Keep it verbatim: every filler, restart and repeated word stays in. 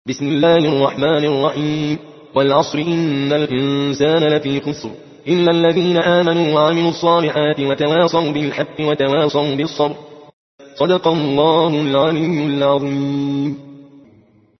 بسم الله الرحمن الرحيم. والعصر إن الإنسان لفي خسر إلا الذين آمنوا وعملوا الصالحات وتواصوا بالحق وتواصوا بالصبر. صدق الله العلي العظيم.